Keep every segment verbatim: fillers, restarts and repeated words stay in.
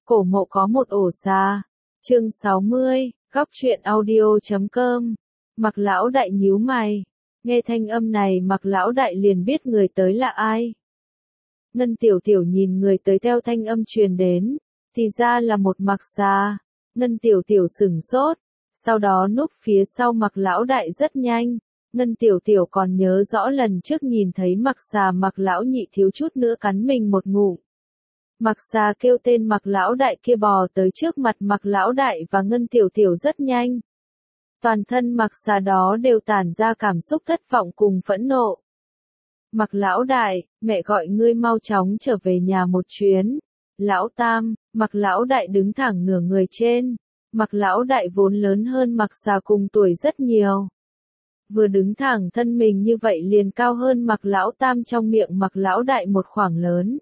Cổ mộ có một ổ xà. Chương sáu mươi, góc truyện audio chấm com. Mặc lão đại nhíu mày. Nghe thanh âm này Mặc lão đại liền biết người tới là ai. Ngân tiểu tiểu nhìn người tới theo thanh âm truyền đến. Thì ra là một Mặc xà. Ngân tiểu tiểu sửng sốt. Sau đó núp phía sau Mặc lão đại rất nhanh. Ngân tiểu tiểu còn nhớ rõ lần trước nhìn thấy Mặc xà Mặc lão nhị thiếu chút nữa cắn mình một ngụm. Mặc xà kêu tên Mặc lão đại kia bò tới trước mặt Mặc lão đại và Ngân tiểu tiểu rất nhanh. Toàn thân Mặc xà đó đều tản ra cảm xúc thất vọng cùng phẫn nộ. Mặc lão đại, mẹ gọi ngươi mau chóng trở về nhà một chuyến. Lão tam, Mặc lão đại đứng thẳng nửa người trên. Mặc lão đại vốn lớn hơn Mặc xà cùng tuổi rất nhiều. Vừa đứng thẳng thân mình như vậy liền cao hơn Mặc lão tam trong miệng Mặc lão đại một khoảng lớn.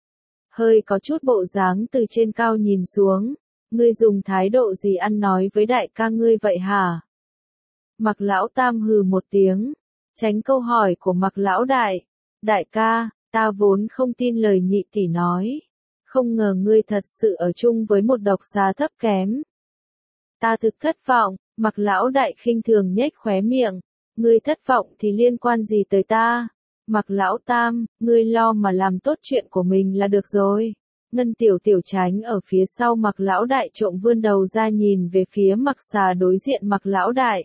Hơi có chút bộ dáng từ trên cao nhìn xuống, ngươi dùng thái độ gì ăn nói với đại ca ngươi vậy hả? Mặc lão tam hừ một tiếng, tránh câu hỏi của Mặc lão đại. Đại ca, ta vốn không tin lời nhị tỷ nói, không ngờ ngươi thật sự ở chung với một độc xà thấp kém. Ta thực thất vọng. Mặc lão đại khinh thường nhếch khóe miệng, ngươi thất vọng thì liên quan gì tới ta? Mặc lão tam, ngươi lo mà làm tốt chuyện của mình là được rồi. Ngân tiểu tiểu tránh ở phía sau Mặc lão đại trộm vươn đầu ra nhìn về phía Mặc xà đối diện Mặc lão đại.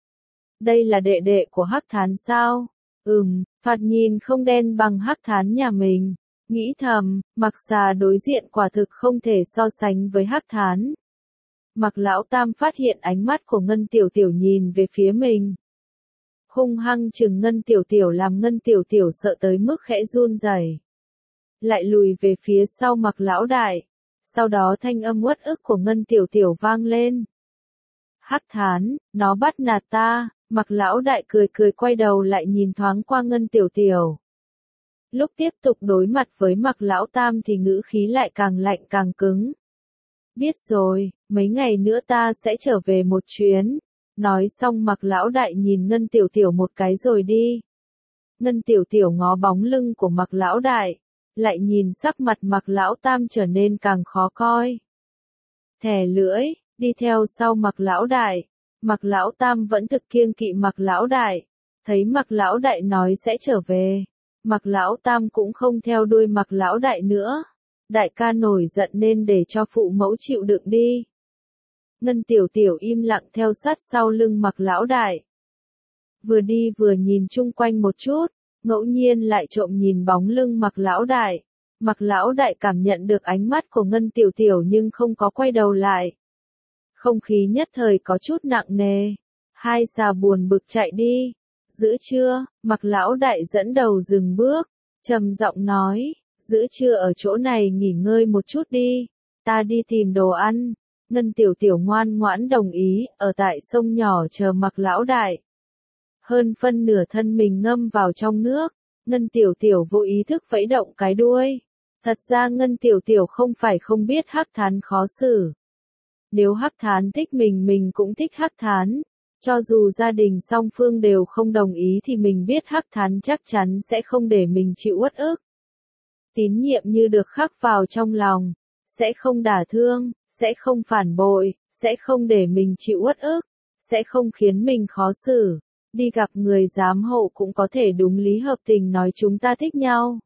Đây là đệ đệ của Hắc Thán sao? Ừm, thoạt nhìn không đen bằng Hắc Thán nhà mình. Nghĩ thầm, Mặc xà đối diện quả thực không thể so sánh với Hắc Thán. Mặc lão tam phát hiện ánh mắt của Ngân tiểu tiểu nhìn về phía mình. Hung hăng chừng Ngân tiểu tiểu làm Ngân tiểu tiểu sợ tới mức khẽ run rẩy, lại lùi về phía sau Mặc lão đại. Sau đó thanh âm uất ức của Ngân tiểu tiểu vang lên. Hắc Thán, nó bắt nạt ta. Mặc lão đại cười cười quay đầu lại nhìn thoáng qua Ngân tiểu tiểu. Lúc tiếp tục đối mặt với Mặc lão tam thì ngữ khí lại càng lạnh càng cứng. Biết rồi, mấy ngày nữa ta sẽ trở về một chuyến. Nói xong Mặc lão đại nhìn Ngân tiểu tiểu một cái rồi đi. Ngân tiểu tiểu ngó bóng lưng của Mặc lão đại, lại nhìn sắc mặt Mặc lão tam trở nên càng khó coi. Thè lưỡi, đi theo sau Mặc lão đại. Mặc lão tam vẫn thực kiêng kỵ Mặc lão đại. Thấy Mặc lão đại nói sẽ trở về, Mặc lão tam cũng không theo đuôi Mặc lão đại nữa. Đại ca nổi giận nên để cho phụ mẫu chịu đựng đi. Ngân tiểu tiểu im lặng theo sát sau lưng Mặc lão đại. Vừa đi vừa nhìn chung quanh một chút, ngẫu nhiên lại trộm nhìn bóng lưng Mặc lão đại. Mặc lão đại cảm nhận được ánh mắt của Ngân tiểu tiểu nhưng không có quay đầu lại. Không khí nhất thời có chút nặng nề. Hai xà buồn bực chạy đi. Giữa trưa, Mặc lão đại dẫn đầu dừng bước, trầm giọng nói. Giữa trưa ở chỗ này nghỉ ngơi một chút đi, ta đi tìm đồ ăn. Ngân tiểu tiểu ngoan ngoãn đồng ý, ở tại sông nhỏ chờ Mặc lão đại. Hơn phân nửa thân mình ngâm vào trong nước, Ngân tiểu tiểu vô ý thức vẫy động cái đuôi. Thật ra Ngân tiểu tiểu không phải không biết Hắc Thán khó xử. Nếu Hắc Thán thích mình mình cũng thích Hắc Thán. Cho dù gia đình song phương đều không đồng ý thì mình biết Hắc Thán chắc chắn sẽ không để mình chịu uất ức. Tín nhiệm như được khắc vào trong lòng, sẽ không đả thương, sẽ không phản bội, sẽ không để mình chịu uất ức, sẽ không khiến mình khó xử. Đi gặp người giám hộ cũng có thể đúng lý hợp tình nói chúng ta thích nhau.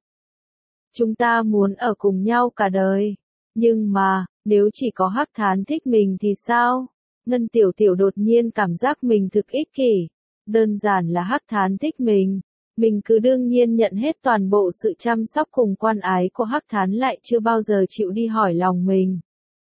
Chúng ta muốn ở cùng nhau cả đời. Nhưng mà, nếu chỉ có Hắc Thán thích mình thì sao? Ngân tiểu tiểu đột nhiên cảm giác mình thực ích kỷ. Đơn giản là Hắc Thán thích mình. Mình cứ đương nhiên nhận hết toàn bộ sự chăm sóc cùng quan ái của Hắc Thán lại chưa bao giờ chịu đi hỏi lòng mình.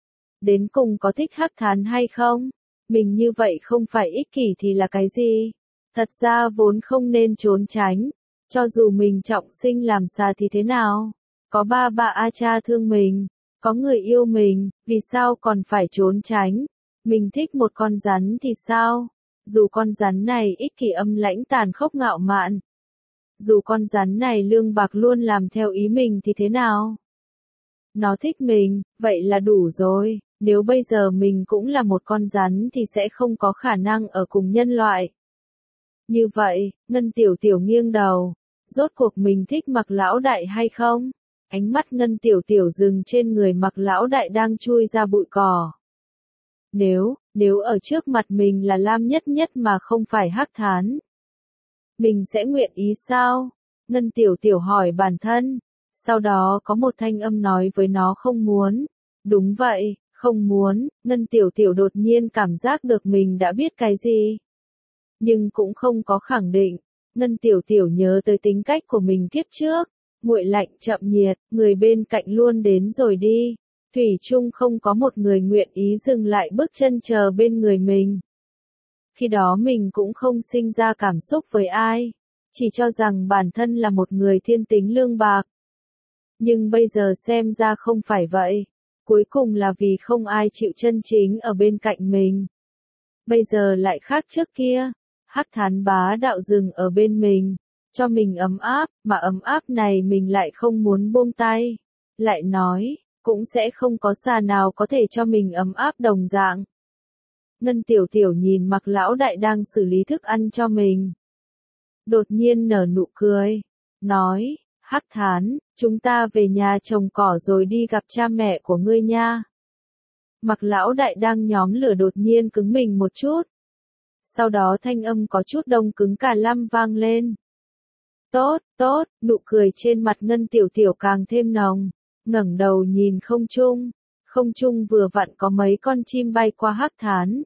Đến cùng có thích Hắc Thán hay không? Mình như vậy không phải ích kỷ thì là cái gì? Thật ra vốn không nên trốn tránh. Cho dù mình trọng sinh làm xà thì thế nào? Có ba bà A cha thương mình. Có người yêu mình. Vì sao còn phải trốn tránh? Mình thích một con rắn thì sao? Dù con rắn này ích kỷ âm lãnh tàn khốc ngạo mạn. Dù con rắn này lương bạc luôn làm theo ý mình thì thế nào? Nó thích mình, vậy là đủ rồi. Nếu bây giờ mình cũng là một con rắn thì sẽ không có khả năng ở cùng nhân loại. Như vậy, Ngân tiểu tiểu nghiêng đầu. Rốt cuộc mình thích Mặc lão đại hay không? Ánh mắt Ngân Tiểu Tiểu dừng trên người Mặc lão đại đang chui ra bụi cỏ. Nếu, nếu ở trước mặt mình là Lam Nhất Nhất mà không phải Hắc Thán, mình sẽ nguyện ý sao? Ngân Tiểu Tiểu hỏi bản thân. Sau đó có một thanh âm nói với nó không muốn. Đúng vậy, không muốn. Ngân Tiểu Tiểu đột nhiên cảm giác được mình đã biết cái gì. Nhưng cũng không có khẳng định. Ngân Tiểu Tiểu nhớ tới tính cách của mình kiếp trước. Nguội lạnh chậm nhiệt, người bên cạnh luôn đến rồi đi. Thủy chung không có một người nguyện ý dừng lại bước chân chờ bên người mình. Khi đó mình cũng không sinh ra cảm xúc với ai. Chỉ cho rằng bản thân là một người thiên tính lương bạc. Nhưng bây giờ xem ra không phải vậy. Cuối cùng là vì không ai chịu chân chính ở bên cạnh mình. Bây giờ lại khác trước kia. Hắc Thán bá đạo dừng ở bên mình. Cho mình ấm áp, mà ấm áp này mình lại không muốn buông tay. Lại nói, cũng sẽ không có xà nào có thể cho mình ấm áp đồng dạng. Ngân Tiểu Tiểu nhìn Mặc lão đại đang xử lý thức ăn cho mình. Đột nhiên nở nụ cười. Nói, Hắc Thán, chúng ta về nhà trồng cỏ rồi đi gặp cha mẹ của ngươi nha. Mặc lão đại đang nhóm lửa đột nhiên cứng mình một chút. Sau đó thanh âm có chút đông cứng cả lăm vang lên. Tốt, tốt, nụ cười trên mặt Ngân Tiểu Tiểu càng thêm nồng. Ngẩng đầu nhìn không trung. Không trung vừa vặn có mấy con chim bay qua Hắc Thán.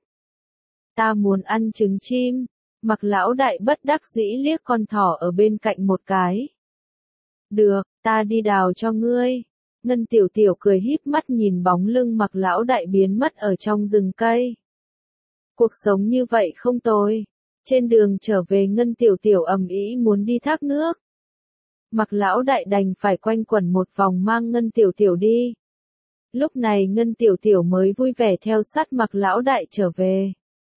Ta muốn ăn trứng chim. Mặc lão đại bất đắc dĩ liếc con thỏ ở bên cạnh một cái. Được, ta đi đào cho ngươi. Ngân Tiểu Tiểu cười híp mắt nhìn bóng lưng Mặc lão đại biến mất ở trong rừng cây. Cuộc sống như vậy không tồi. Trên đường trở về Ngân Tiểu Tiểu ầm ĩ muốn đi thác nước. Mặc lão đại đành phải quanh quẩn một vòng mang Ngân Tiểu Tiểu đi. Lúc này Ngân Tiểu Tiểu mới vui vẻ theo sát Mặc lão đại trở về.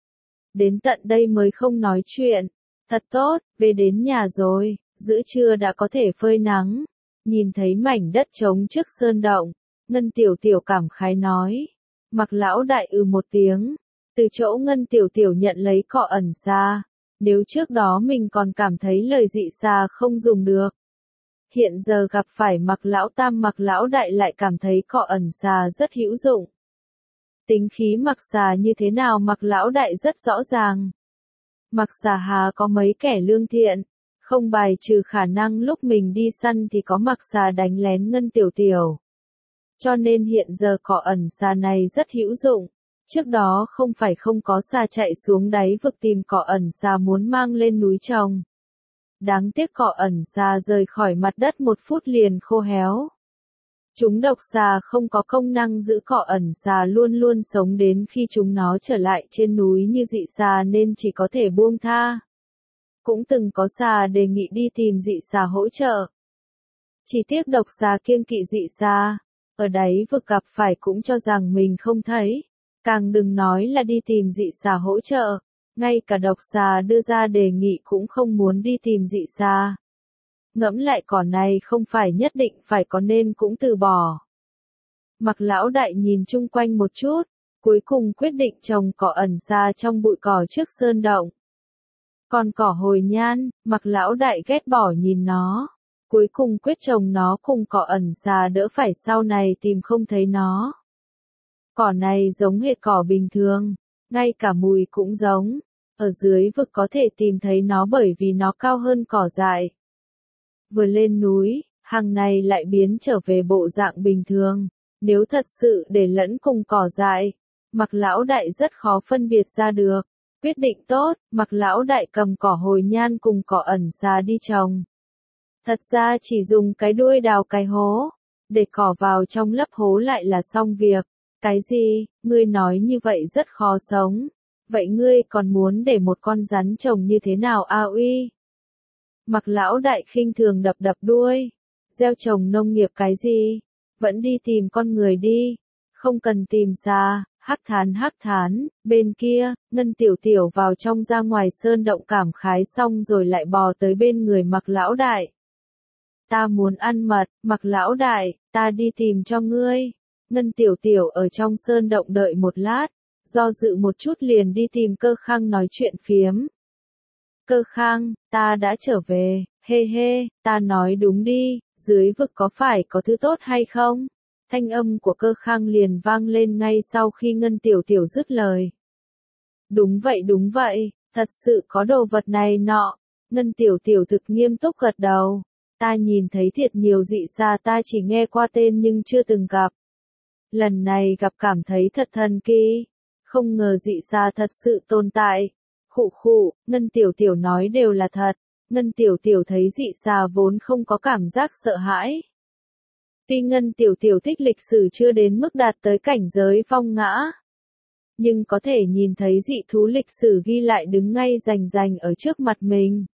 Đến tận đây mới không nói chuyện. Thật tốt, về đến nhà rồi, giữa trưa đã có thể phơi nắng. Nhìn thấy mảnh đất trống trước sơn động, Ngân Tiểu Tiểu cảm khái nói. Mặc lão đại ừ một tiếng. Từ chỗ Ngân Tiểu Tiểu nhận lấy cọ ẩn xà. Nếu trước đó mình còn cảm thấy lời dị xà không dùng được. Hiện giờ gặp phải Mặc lão tam Mặc lão đại lại cảm thấy cọ ẩn xà rất hữu dụng. Tính khí Mặc xà như thế nào Mặc lão đại rất rõ ràng. Mặc xà hà có mấy kẻ lương thiện. Không bài trừ khả năng lúc mình đi săn thì có Mặc xà đánh lén Ngân Tiểu Tiểu. Cho nên hiện giờ cọ ẩn xà này rất hữu dụng. Trước đó không phải không có xà chạy xuống đáy vực tìm cọ ẩn xà muốn mang lên núi trồng. Đáng tiếc cọ ẩn xà rời khỏi mặt đất một phút liền khô héo. Chúng độc xà không có công năng giữ cọ ẩn xà luôn luôn sống đến khi chúng nó trở lại trên núi như dị xà nên chỉ có thể buông tha. Cũng từng có xà đề nghị đi tìm dị xà hỗ trợ. Chỉ tiếc độc xà kiêng kỵ dị xà, ở đáy vực gặp phải cũng cho rằng mình không thấy. Càng đừng nói là đi tìm dị xà hỗ trợ, ngay cả độc xà đưa ra đề nghị cũng không muốn đi tìm dị xà. Ngẫm lại cỏ này không phải nhất định phải có nên cũng từ bỏ. Mặc lão đại nhìn chung quanh một chút, cuối cùng quyết định trồng cỏ ẩn xà trong bụi cỏ trước sơn động. Còn cỏ hồi nhan, Mặc lão đại ghét bỏ nhìn nó, cuối cùng quyết trồng nó cùng cỏ ẩn xà đỡ phải sau này tìm không thấy nó. Cỏ này giống hệt cỏ bình thường, ngay cả mùi cũng giống, ở dưới vực có thể tìm thấy nó bởi vì nó cao hơn cỏ dại. Vừa lên núi, hàng này lại biến trở về bộ dạng bình thường, nếu thật sự để lẫn cùng cỏ dại, Mặc lão đại rất khó phân biệt ra được. Quyết định tốt, Mặc lão đại cầm cỏ hồi nhan cùng cỏ ẩn xà đi trồng. Thật ra chỉ dùng cái đuôi đào cái hố, để cỏ vào trong lấp hố lại là xong việc. Cái gì, ngươi nói như vậy rất khó sống. Vậy ngươi còn muốn để một con rắn trồng như thế nào a uy? Mặc lão đại khinh thường đập đập đuôi. Gieo trồng nông nghiệp cái gì? Vẫn đi tìm con người đi. Không cần tìm xa. Hắc Thán Hắc Thán, bên kia, Ngân Tiểu Tiểu vào trong ra ngoài sơn động cảm khái xong rồi lại bò tới bên người Mặc lão đại. Ta muốn ăn mật, Mặc lão đại, ta đi tìm cho ngươi. Ngân Tiểu Tiểu ở trong sơn động đợi một lát, do dự một chút liền đi tìm Cơ Khang nói chuyện phiếm. Cơ Khang, ta đã trở về, Hê hê, ta nói đúng đi, dưới vực có phải có thứ tốt hay không? Thanh âm của Cơ Khang liền vang lên ngay sau khi Ngân Tiểu Tiểu dứt lời. Đúng vậy đúng vậy, thật sự có đồ vật này nọ. Ngân Tiểu Tiểu thực nghiêm túc gật đầu. Ta nhìn thấy thiệt nhiều dị xà, ta chỉ nghe qua tên nhưng chưa từng gặp. Lần này gặp cảm thấy thật thần kỳ. Không ngờ dị xà thật sự tồn tại. Khụ khụ, Ngân Tiểu Tiểu nói đều là thật. Ngân Tiểu Tiểu thấy dị xà vốn không có cảm giác sợ hãi. Tuy Ngân Tiểu Tiểu thích lịch sử chưa đến mức đạt tới cảnh giới phong ngã, nhưng có thể nhìn thấy dị thú lịch sử ghi lại đứng ngay rành rành ở trước mặt mình.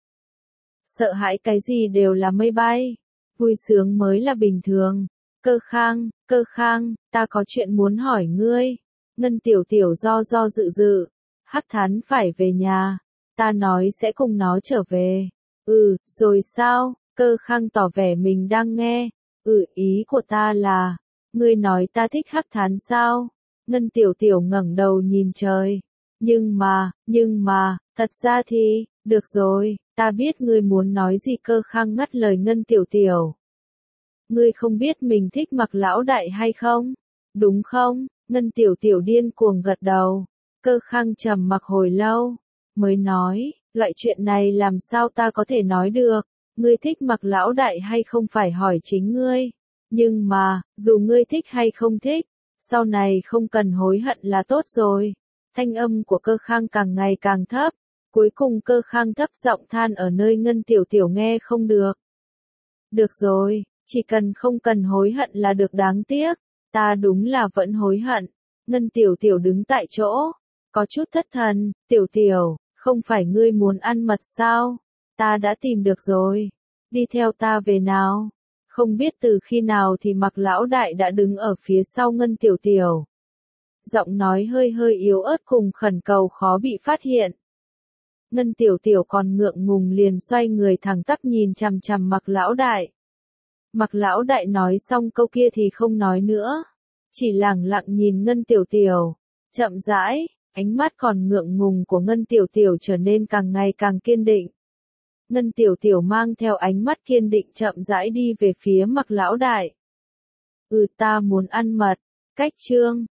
Sợ hãi cái gì đều là mây bay, vui sướng mới là bình thường. Cơ Khang, Cơ Khang, ta có chuyện muốn hỏi ngươi. Ngân Tiểu Tiểu do do dự dự. Hắc Thán phải về nhà, ta nói sẽ cùng nó trở về. Ừ, rồi sao? Cơ Khang tỏ vẻ mình đang nghe. Ừ, ý của ta là, ngươi nói ta thích Hắc Thán sao? Ngân Tiểu Tiểu ngẩng đầu nhìn trời. Nhưng mà, nhưng mà, thật ra thì, được rồi, ta biết ngươi muốn nói gì. Cơ Khang ngắt lời Ngân Tiểu Tiểu. Ngươi không biết mình thích Mặc lão đại hay không? Đúng không? Ngân Tiểu Tiểu điên cuồng gật đầu. Cơ Khang trầm mặc hồi lâu, mới nói, loại chuyện này làm sao ta có thể nói được, ngươi thích Mặc lão đại hay không phải hỏi chính ngươi, nhưng mà, dù ngươi thích hay không thích, sau này không cần hối hận là tốt rồi. Thanh âm của Cơ Khang càng ngày càng thấp, cuối cùng Cơ Khang thấp giọng than ở nơi Ngân Tiểu Tiểu nghe không được. Được rồi, chỉ cần không cần hối hận là được. Đáng tiếc, ta đúng là vẫn hối hận. Ngân Tiểu Tiểu đứng tại chỗ, có chút thất thần. Tiểu Tiểu, không phải ngươi muốn ăn mật sao? Ta đã tìm được rồi. Đi theo ta về nào. Không biết từ khi nào thì Mặc lão đại đã đứng ở phía sau Ngân Tiểu Tiểu. Giọng nói hơi hơi yếu ớt cùng khẩn cầu khó bị phát hiện. Ngân Tiểu Tiểu còn ngượng ngùng liền xoay người thẳng tắp nhìn chằm chằm Mặc lão đại. Mặc lão đại nói xong câu kia thì không nói nữa, chỉ lẳng lặng nhìn Ngân Tiểu Tiểu. Chậm rãi, ánh mắt còn ngượng ngùng của Ngân Tiểu Tiểu trở nên càng ngày càng kiên định. Ngân Tiểu Tiểu mang theo ánh mắt kiên định chậm rãi đi về phía Mặc lão đại. Ừ, ta muốn ăn mật. Cách chương